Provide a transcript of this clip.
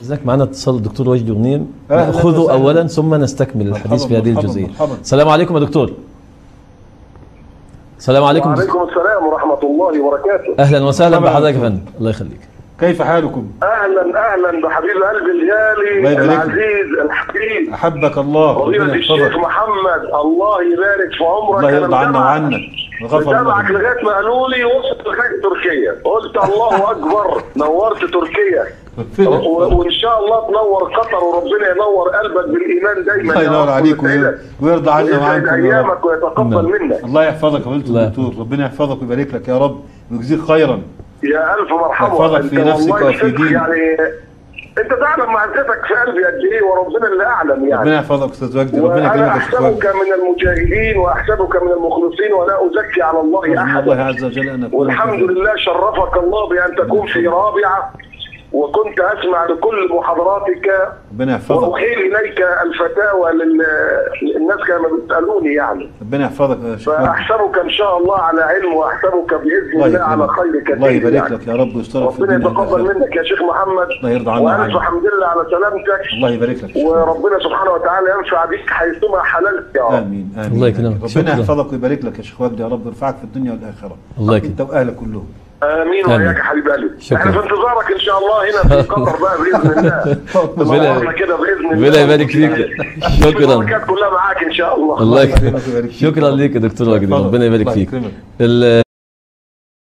ازيك؟ معنا اتصال الدكتور وجدي غنيم، أهلاً ناخذه وسهلاً. اولا ثم نستكمل الحديث في هذه الجزئيه. السلام عليكم يا دكتور. السلام عليكم. وعليكم السلام ورحمة الله وبركاته. اهلا وسهلا بحضرتك يا فندم، الله يخليك. كيف حالكم؟ اهلا بحبيب قلبي الغالي العزيز الحبيب، احبك الله. فضيلة الشيخ محمد، الله يبارك في عمرك. الله يرضى عنا وعنك وغفر الله. بتابعك لغايه ما قالوا لي وصلت لغايه تركيا، قلت الله اكبر، نورت تركيا وان شاء الله تنور قطر، وربنا ينور قلبك بالايمان دايما. الله ينور عليك ويرضى عنا وعنك ايامك ويتقبل منك. الله يحفظك يا الدكتور، ربنا يحفظك ويبارك لك يا رب ويجزيك خيرا. يا الف مرحبا. يحفظك في نفسك وفي دينك. يعني انت تعلم معزتك في قلبي قد ايه، وربنا اللي اعلم. يعني ربنا يحفظك استاذ وجدي، ربنا يكرمك. وانا احسبك من المجاهدين واحسبك من المخلصين، ولا ازكي على الله احدا. الله عز وجل ان اكون. والحمد لله شرفك الله بان تكون في رابعه، وكنت اسمع لكل محاضراتك، ربنا يحفظك. واحيل اليك الفتاوى للناس كما بتسالوني يعني. ربنا يحفظك يا شيخ. فاحسبك ان شاء الله على علم، واحسبك باذن الله على خير كثير. الله يبارك لك يا رب ويسترك في ربنا الدنيا يتقبل منك يا شيخ محمد. الله يرضى عنا والف حمد لله على سلامتك. الله يبارك لك. وربنا سبحانه وتعالى ينفع بك حيثما حللت يا رب. امين امين. الله يكرمك. ربنا يحفظك ويبارك لك يا شيخ وجدي، يا رب يرفعك في الدنيا والاخره. الله يكرمك انت واهلك كلهم. امين وياك يا حبيب قلبي. احنا في انتظارك ان شاء الله هنا في قطر بقى باذن الله. كده باذن الله. ربنا يبارك فيك. شكرا. البركات كلها معاك ان شاء الله. الله يكرمك. شكرا ليك يا دكتور وجدي، ربنا يبارك فيك.